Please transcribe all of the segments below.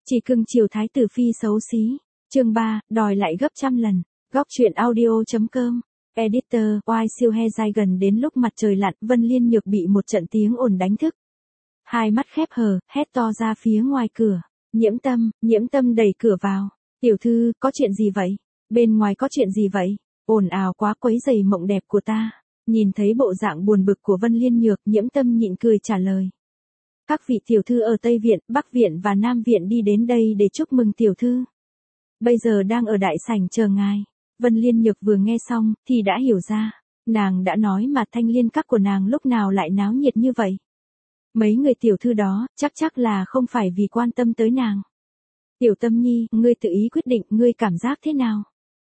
Chỉ cưng chiều thái tử phi xấu xí. Chương 3, đòi lại gấp trăm lần. Góc truyện audio.com. Editor, Oai siêu he dai gần đến lúc mặt trời lặn, Vân Liên Nhược bị một trận tiếng ồn đánh thức. Hai mắt khép hờ, hét to ra phía ngoài cửa. Nhiễm tâm đẩy cửa vào. Tiểu thư, có chuyện gì vậy? Bên ngoài có chuyện gì vậy? Ồn ào quá quấy rầy mộng đẹp của ta. Nhìn thấy bộ dạng buồn bực của Vân Liên Nhược, Nhiễm tâm nhịn cười trả lời. Các vị tiểu thư ở Tây Viện, Bắc Viện và Nam Viện đi đến đây để chúc mừng tiểu thư. Bây giờ đang ở đại sảnh chờ ngài. Vân Liên Nhược vừa nghe xong, thì đã hiểu ra. Nàng đã nói mà Thanh Liên các của nàng lúc nào lại náo nhiệt như vậy. Mấy người tiểu thư đó, chắc là không phải vì quan tâm tới nàng. Tiểu Tâm Nhi, ngươi tự ý quyết định, ngươi cảm giác thế nào?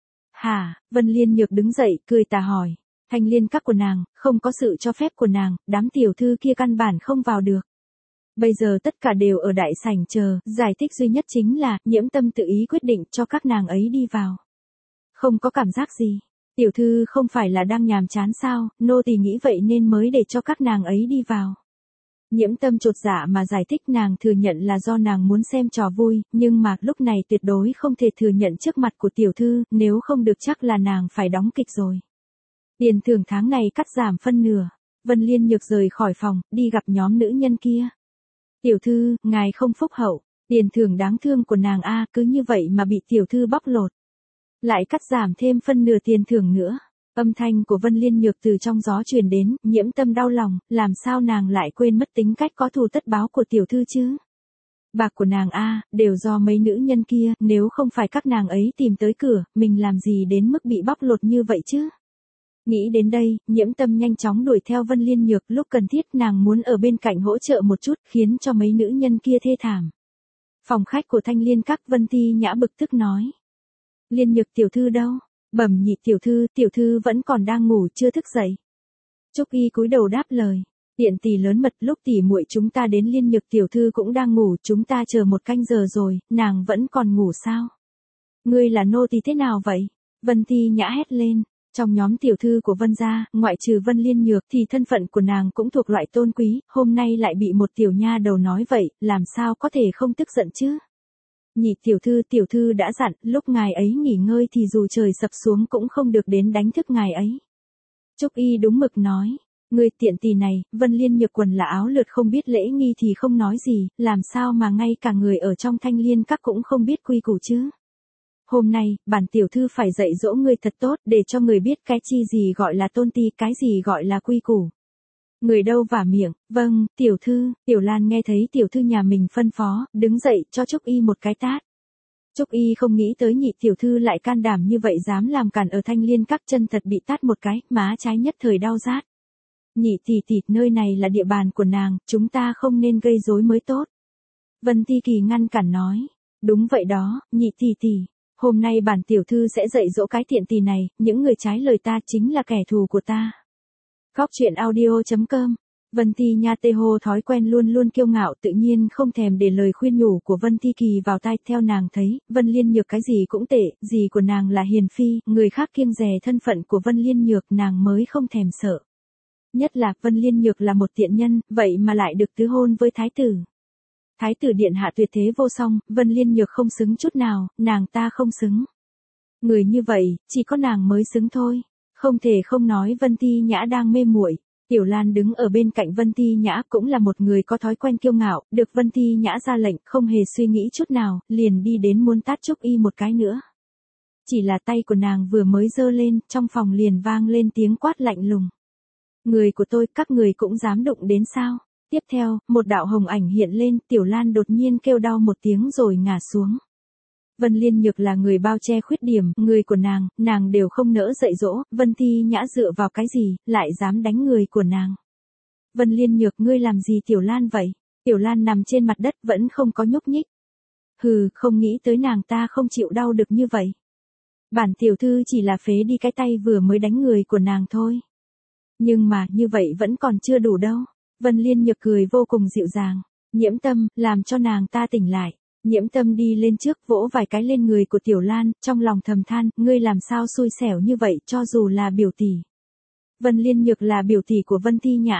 Hả? Vân Liên Nhược đứng dậy, cười tà hỏi. Thanh Liên các của nàng, không có sự cho phép của nàng, đám tiểu thư kia căn bản không vào được. Bây giờ tất cả đều ở đại sảnh chờ, giải thích duy nhất chính là, Nhiễm tâm tự ý quyết định cho các nàng ấy đi vào. Không có cảm giác gì. Tiểu thư không phải là đang nhàm chán sao, nô tỳ nghĩ vậy nên mới để cho các nàng ấy đi vào. Nhiễm tâm chột dạ mà giải thích, nàng thừa nhận là do nàng muốn xem trò vui, nhưng mà lúc này tuyệt đối không thể thừa nhận trước mặt của tiểu thư, nếu không được chắc là nàng phải đóng kịch rồi. Tiền thưởng tháng này cắt giảm phân nửa. Vân Liên Nhược rời khỏi phòng, đi gặp nhóm nữ nhân kia. Tiểu thư, ngài không phúc hậu, tiền thưởng đáng thương của nàng a, cứ như vậy mà bị tiểu thư bóc lột. Lại cắt giảm thêm phân nửa tiền thưởng nữa. Âm thanh của Vân Liên Nhược từ trong gió truyền đến, Nhiễm tâm đau lòng, làm sao nàng lại quên mất tính cách có thù tất báo của tiểu thư chứ? Bạc của nàng a, đều do mấy nữ nhân kia, nếu không phải các nàng ấy tìm tới cửa, mình làm gì đến mức bị bóc lột như vậy chứ? Nghĩ đến đây, Nhiễm tâm nhanh chóng đuổi theo Vân Liên Nhược, lúc cần thiết nàng muốn ở bên cạnh hỗ trợ một chút, khiến cho mấy nữ nhân kia thê thảm. Phòng khách của Thanh Liên các, Vân Ti Nhã bực tức nói. Liên Nhược tiểu thư đâu? Bẩm nhị tiểu thư vẫn còn đang ngủ chưa thức dậy. Trúc Y cúi đầu đáp lời. Tiện tỷ lớn mật, lúc tỷ muội chúng ta đến Liên Nhược tiểu thư cũng đang ngủ, chúng ta chờ một canh giờ rồi, nàng vẫn còn ngủ sao? Ngươi là nô tỳ thế nào vậy? Vân Ti Nhã hét lên. Trong nhóm tiểu thư của Vân gia, ngoại trừ Vân Liên Nhược thì thân phận của nàng cũng thuộc loại tôn quý, hôm nay lại bị một tiểu nha đầu nói vậy, làm sao có thể không tức giận chứ? Nhị tiểu thư đã dặn, lúc ngài ấy nghỉ ngơi thì dù trời sập xuống cũng không được đến đánh thức ngài ấy. Trúc Y đúng mực nói, người tiện tỳ này, Vân Liên Nhược quần là áo lượt không biết lễ nghi thì không nói gì, làm sao mà ngay cả người ở trong Thanh Liên các cũng không biết quy củ chứ? Hôm nay, bản tiểu thư phải dạy dỗ người thật tốt để cho người biết cái gì gọi là tôn ti, cái gì gọi là quy củ. Người đâu vả miệng, vâng, tiểu thư, Tiểu Lan nghe thấy tiểu thư nhà mình phân phó, đứng dậy cho Trúc Y một cái tát. Trúc Y không nghĩ tới nhị tiểu thư lại can đảm như vậy, dám làm cản ở Thanh Liên các, chân thật bị tát một cái, má trái nhất thời đau rát. Nhị tỷ, nơi này là địa bàn của nàng, chúng ta không nên gây rối mới tốt. Vân Ti Kỳ ngăn cản nói, đúng vậy đó, nhị tỷ. Hôm nay bản tiểu thư sẽ dạy dỗ cái tiện tỳ này, những người trái lời ta chính là kẻ thù của ta. Góc truyện audio.com. Vân Ti Nha tê hô thói quen luôn kiêu ngạo, tự nhiên không thèm để lời khuyên nhủ của Vân Ti Kỳ vào tai. Theo nàng thấy, Vân Liên Nhược cái gì cũng tệ, gì của nàng là hiền phi, người khác kiêng dè thân phận của Vân Liên Nhược nàng mới không thèm sợ. Nhất là Vân Liên Nhược là một tiện nhân, vậy mà lại được tứ hôn với thái tử. Thái tử điện hạ tuyệt thế vô song, Vân Liên Nhược không xứng chút nào, nàng ta không xứng. Người như vậy, chỉ có nàng mới xứng thôi. Không thể không nói Vân Ti Nhã đang mê muội. Tiểu Lan đứng ở bên cạnh Vân Ti Nhã cũng là một người có thói quen kiêu ngạo, được Vân Ti Nhã ra lệnh, không hề suy nghĩ chút nào, liền đi đến muốn tát Trúc Y một cái nữa. Chỉ là tay của nàng vừa mới giơ lên, trong phòng liền vang lên tiếng quát lạnh lùng. Người của tôi, các người cũng dám đụng đến sao? Tiếp theo, một đạo hồng ảnh hiện lên, Tiểu Lan đột nhiên kêu đau một tiếng rồi ngã xuống. Vân Liên Nhược là người bao che khuyết điểm, người của nàng đều không nỡ dạy dỗ, Vân Ti Nhã dựa vào cái gì, lại dám đánh người của nàng. Vân Liên Nhược, ngươi làm gì Tiểu Lan vậy? Tiểu Lan nằm trên mặt đất vẫn không có nhúc nhích. Hừ, không nghĩ tới nàng ta không chịu đau được như vậy. Bản tiểu thư chỉ là phế đi cái tay vừa mới đánh người của nàng thôi. Nhưng mà, như vậy vẫn còn chưa đủ đâu. Vân Liên Nhược cười vô cùng dịu dàng. Nhiễm tâm, làm cho nàng ta tỉnh lại. Nhiễm tâm đi lên trước, vỗ vài cái lên người của Tiểu Lan, trong lòng thầm than, ngươi làm sao xui xẻo như vậy, cho dù là biểu tỷ. Vân Liên Nhược là biểu tỷ của Vân Ti Nhã.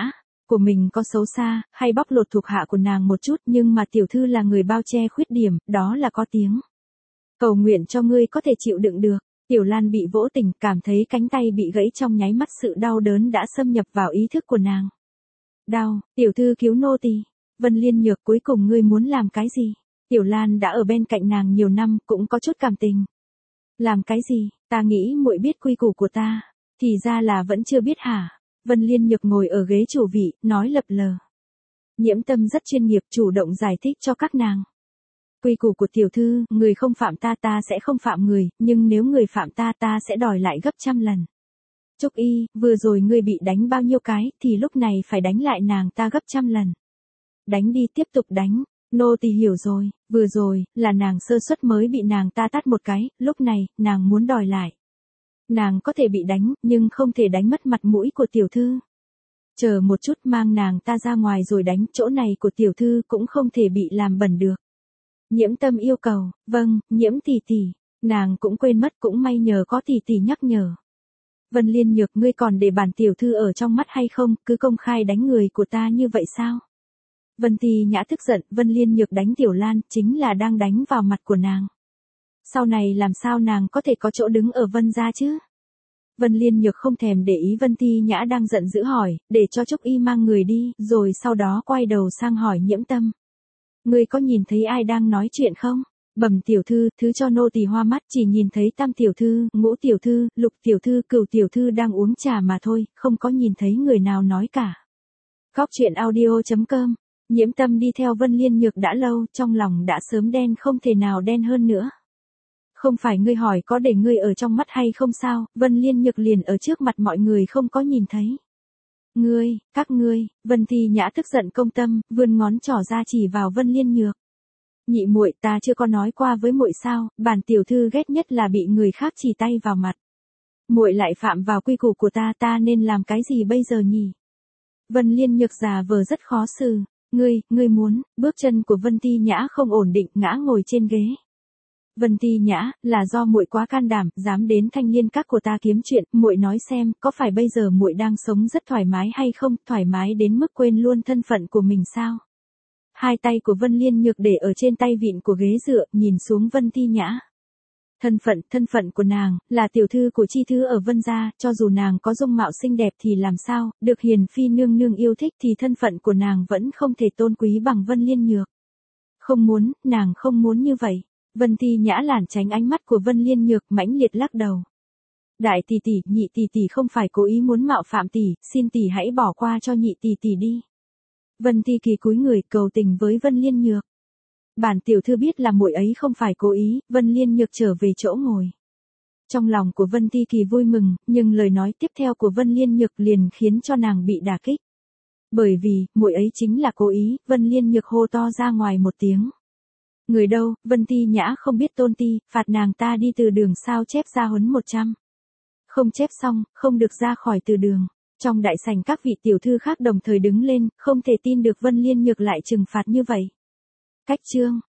của mình có xấu xa, hay bóc lột thuộc hạ của nàng một chút, nhưng mà tiểu thư là người bao che khuyết điểm, đó là có tiếng. Cầu nguyện cho ngươi có thể chịu đựng được. Tiểu Lan bị vỗ tỉnh, cảm thấy cánh tay bị gãy, trong nháy mắt sự đau đớn đã xâm nhập vào ý thức của nàng. Đau, tiểu thư cứu nô tỳ. Vân Liên Nhược, cuối cùng ngươi muốn làm cái gì? Tiểu Lan đã ở bên cạnh nàng nhiều năm, cũng có chút cảm tình. Làm cái gì? Ta nghĩ muội biết quy củ của ta. Thì ra là vẫn chưa biết hả? Vân Liên Nhược ngồi ở ghế chủ vị, nói lập lờ. Nhiễm Tâm rất chuyên nghiệp, chủ động giải thích cho các nàng. Quy củ của tiểu thư, người không phạm ta, ta sẽ không phạm người, nhưng nếu người phạm ta, ta sẽ đòi lại gấp trăm lần. Trúc Y, vừa rồi ngươi bị đánh bao nhiêu cái, thì lúc này phải đánh lại nàng ta gấp trăm lần. Đánh đi, tiếp tục đánh. Nô tỳ hiểu rồi, vừa rồi, là nàng sơ suất mới bị nàng ta tát một cái, lúc này, nàng muốn đòi lại. Nàng có thể bị đánh, nhưng không thể đánh mất mặt mũi của tiểu thư. Chờ một chút, mang nàng ta ra ngoài rồi đánh, chỗ này của tiểu thư cũng không thể bị làm bẩn được. Nhiễm Tâm yêu cầu, vâng, Nhiễm tỷ tỷ, nàng cũng quên mất, cũng may nhờ có tỷ tỷ nhắc nhở. Vân Liên Nhược, ngươi còn để bản tiểu thư ở trong mắt hay không, cứ công khai đánh người của ta như vậy sao? Vân Ti Nhã tức giận, Vân Liên Nhược đánh Tiểu Lan, chính là đang đánh vào mặt của nàng. Sau này làm sao nàng có thể có chỗ đứng ở Vân gia chứ? Vân Liên Nhược không thèm để ý Vân Ti Nhã đang giận dữ hỏi, để cho Trúc Y mang người đi, rồi sau đó quay đầu sang hỏi Nhiễm Tâm. Ngươi có nhìn thấy ai đang nói chuyện không? Bẩm tiểu thư, thứ cho nô tỳ hoa mắt, chỉ nhìn thấy Tam tiểu thư, Ngũ tiểu thư, Lục tiểu thư, Cửu tiểu thư đang uống trà mà thôi, không có nhìn thấy người nào nói cả. Góc truyện audio.com. Nhiễm Tâm đi theo Vân Liên Nhược đã lâu, trong lòng đã sớm đen không thể nào đen hơn nữa. Không phải ngươi hỏi có để ngươi ở trong mắt hay không sao, Vân Liên Nhược liền ở trước mặt mọi người không có nhìn thấy. Ngươi, các ngươi, Vân Thi Nhã tức giận công tâm, vươn ngón trỏ ra chỉ vào Vân Liên Nhược. Nhị muội, ta chưa có nói qua với muội sao, bản tiểu thư ghét nhất là bị người khác chỉ tay vào mặt. Muội lại phạm vào quy củ của ta, ta nên làm cái gì bây giờ nhỉ? Vân Liên Nhược già vờ rất khó xử. Ngươi muốn, bước chân của Vân Ti Nhã không ổn định, ngã ngồi trên ghế. Vân Ti Nhã, là do muội quá can đảm, dám đến Thanh Liên Các của ta kiếm chuyện, muội nói xem, có phải bây giờ muội đang sống rất thoải mái hay không, thoải mái đến mức quên luôn thân phận của mình sao? Hai tay của Vân Liên Nhược để ở trên tay vịn của ghế dựa, nhìn xuống Vân Ti Nhã. Thân phận của nàng, là tiểu thư của chi thư ở Vân gia, cho dù nàng có dung mạo xinh đẹp thì làm sao, được hiền phi nương nương yêu thích thì thân phận của nàng vẫn không thể tôn quý bằng Vân Liên Nhược. Không muốn, nàng không muốn như vậy. Vân Ti Nhã lảng tránh ánh mắt của Vân Liên Nhược, mãnh liệt lắc đầu. Đại tỷ tỷ, nhị tỷ tỷ không phải cố ý muốn mạo phạm tỷ, xin tỷ hãy bỏ qua cho nhị tỷ tỷ đi. Vân Ti Kỳ cúi người cầu tình với Vân Liên Nhược. Bản tiểu thư biết là muội ấy không phải cố ý, Vân Liên Nhược trở về chỗ ngồi. Trong lòng của Vân Ti Kỳ vui mừng, nhưng lời nói tiếp theo của Vân Liên Nhược liền khiến cho nàng bị đả kích. Bởi vì, muội ấy chính là cố ý, Vân Liên Nhược hô to ra ngoài một tiếng. Người đâu, Vân Ti Nhã không biết tôn ti, phạt nàng ta đi từ đường sao chép ra huấn 100. Không chép xong, không được ra khỏi từ đường. Trong đại sảnh các vị tiểu thư khác đồng thời đứng lên, không thể tin được Vân Liên Nhược lại trừng phạt như vậy. Cách chương.